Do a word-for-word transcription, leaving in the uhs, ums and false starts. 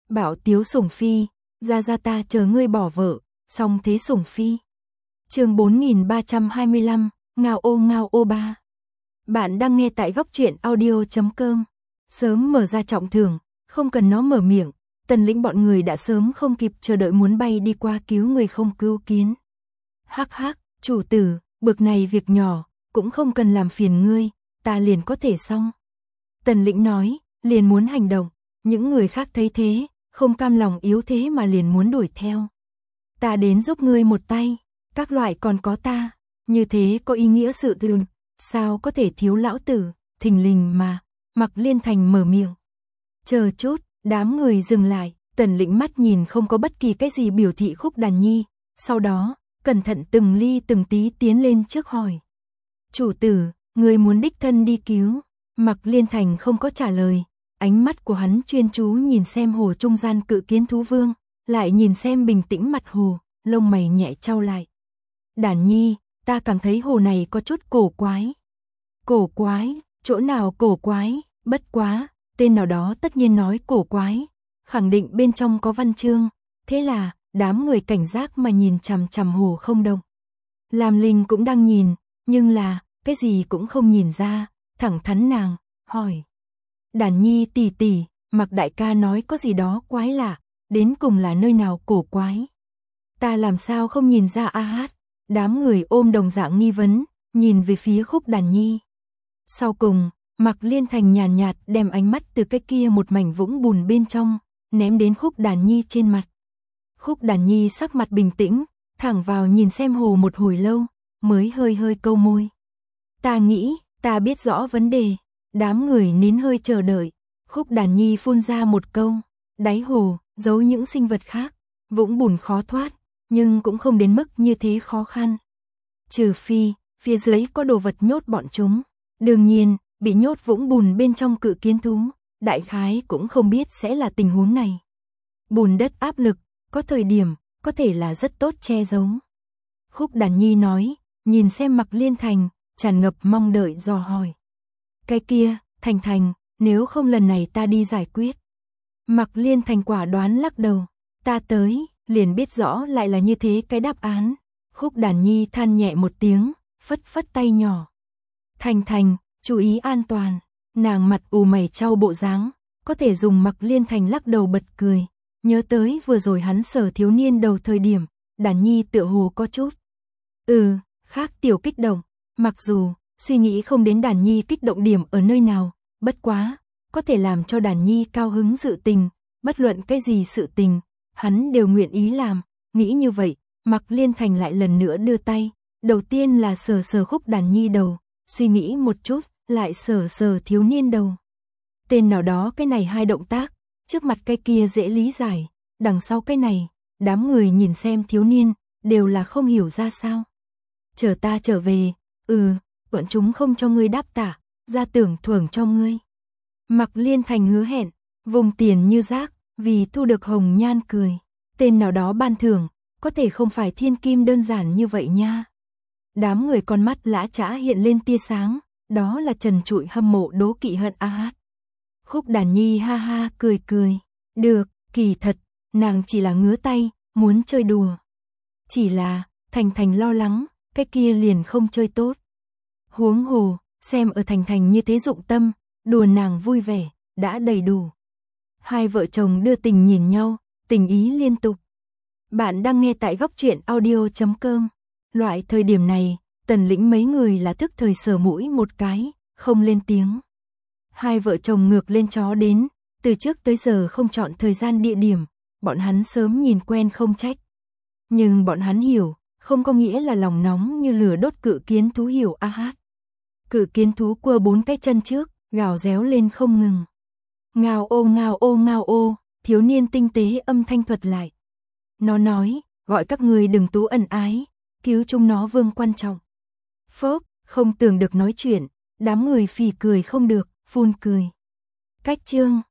Bảo tiếu sủng phi, ra ra ta chờ ngươi bỏ vợ, xong thế sủng phi. Chương bốn nghìn ba trăm hai mươi lăm, ngao ô ngao ô ba. Bạn đang nghe tại góc truyện audio chấm com. Sớm mở ra trọng thưởng, không cần nó mở miệng, Tần Lĩnh bọn người đã sớm không kịp chờ đợi muốn bay đi qua cứu người không cứu kiến. Hắc hắc, chủ tử, bực này việc nhỏ, cũng không cần làm phiền ngươi, ta liền có thể xong. Tần Lĩnh nói, liền muốn hành động, những người khác thấy thế, không cam lòng yếu thế mà liền muốn đuổi theo. Ta đến giúp ngươi một tay, các loại còn có ta, như thế có ý nghĩa sự tình, sao có thể thiếu lão tử, thình lình mà, Mặc Liên Thành mở miệng. Chờ chút, đám người dừng lại, Tần Lĩnh mắt nhìn không có bất kỳ cái gì biểu thị Khúc Đàn Nhi, sau đó, cẩn thận từng ly từng tí tiến lên trước hỏi. Chủ tử, người muốn đích thân đi cứu, Mặc Liên Thành không có trả lời, ánh mắt của hắn chuyên chú nhìn xem hồ trung gian cự kiến thú vương, lại nhìn xem bình tĩnh mặt hồ, lông mày nhẹ trao lại. Đàn Nhi, ta cảm thấy hồ này có chút cổ quái. Cổ quái, chỗ nào cổ quái, bất quá, tên nào đó tất nhiên nói cổ quái, khẳng định bên trong có văn chương, thế là, đám người cảnh giác mà nhìn chằm chằm hồ không động. Lam Linh cũng đang nhìn, nhưng là, cái gì cũng không nhìn ra, thẳng thắn nàng, hỏi. Đàn Nhi tỷ tỷ, Mặc đại ca nói có gì đó quái lạ, đến cùng là nơi nào cổ quái. Ta làm sao không nhìn ra a hát, đám người ôm đồng dạng nghi vấn, nhìn về phía Khúc Đàn Nhi. Sau cùng, Mặc Liên Thành nhàn nhạt, nhạt đem ánh mắt từ cái kia một mảnh vũng bùn bên trong, ném đến Khúc Đàn Nhi trên mặt. Khúc Đàn Nhi sắc mặt bình tĩnh, thẳng vào nhìn xem hồ một hồi lâu, mới hơi hơi câu môi. Ta nghĩ, ta biết rõ vấn đề, đám người nín hơi chờ đợi, Khúc Đàn Nhi phun ra một câu, đáy hồ, giấu những sinh vật khác, vũng bùn khó thoát, nhưng cũng không đến mức như thế khó khăn. Trừ phi, phía dưới có đồ vật nhốt bọn chúng, đương nhiên, bị nhốt vũng bùn bên trong cự kiến thú, đại khái cũng không biết sẽ là tình huống này. Bùn đất áp lực, có thời điểm, có thể là rất tốt che giấu. Khúc Đàn Nhi nói, nhìn xem Mặc Liên Thành, tràn ngập mong đợi dò hỏi. Cái kia, Thành Thành, nếu không lần này ta đi giải quyết. Mặc Liên Thành quả đoán lắc đầu, ta tới, liền biết rõ lại là như thế cái đáp án. Khúc Đàn Nhi than nhẹ một tiếng, phất phất tay nhỏ. Thành Thành, chú ý an toàn, nàng mặt ù mày trao bộ dáng, có thể dùng Mặc Liên Thành lắc đầu bật cười. Nhớ tới vừa rồi hắn Sở thiếu niên đầu thời điểm, Đàn Nhi tựa hồ có chút. Ừ, khác tiểu kích động, mặc dù, suy nghĩ không đến Đàn Nhi kích động điểm ở nơi nào, bất quá, có thể làm cho Đàn Nhi cao hứng sự tình, bất luận cái gì sự tình, hắn đều nguyện ý làm, nghĩ như vậy, Mặc Liên Thành lại lần nữa đưa tay, đầu tiên là sờ sờ Khúc Đàn Nhi đầu, suy nghĩ một chút, lại sờ sờ thiếu niên đầu. Tên nào đó cái này hai động tác, trước mặt cái kia dễ lý giải, đằng sau cái này, đám người nhìn xem thiếu niên, đều là không hiểu ra sao. Chờ ta trở về, ừ, bọn chúng không cho ngươi đáp tả, ra tưởng thưởng cho ngươi. Mặc Liên Thành hứa hẹn, vùng tiền như rác, vì thu được hồng nhan cười. Tên nào đó ban thưởng, có thể không phải thiên kim đơn giản như vậy nha. Đám người con mắt lã chã hiện lên tia sáng, đó là trần trụi hâm mộ đố kỵ hận a hát. Khúc Đàn Nhi ha ha cười cười, được, kỳ thật, nàng chỉ là ngứa tay, muốn chơi đùa. Chỉ là, Thành Thành lo lắng, cái kia liền không chơi tốt. Huống hồ, xem ở Thành Thành như thế dụng tâm, đùa nàng vui vẻ, đã đầy đủ. Hai vợ chồng đưa tình nhìn nhau, tình ý liên tục. Bạn đang nghe tại góc truyện audio chấm com. Loại thời điểm này, Tần Lĩnh mấy người là thức thời sờ mũi một cái, không lên tiếng. Hai vợ chồng ngược lên chó đến, từ trước tới giờ không chọn thời gian địa điểm, bọn hắn sớm nhìn quen không trách. Nhưng bọn hắn hiểu, không có nghĩa là lòng nóng như lửa đốt cự kiến thú hiểu a hát. Cự kiến thú quơ bốn cái chân trước, gào réo lên không ngừng. Ngao ô ngao ô ngao ô, thiếu niên tinh tế âm thanh thuật lại. Nó nói, gọi các người đừng tú ẩn ái, cứu chúng nó vương quan trọng. Phốc, không tưởng được nói chuyện, đám người phì cười không được, phun cười. Cách chương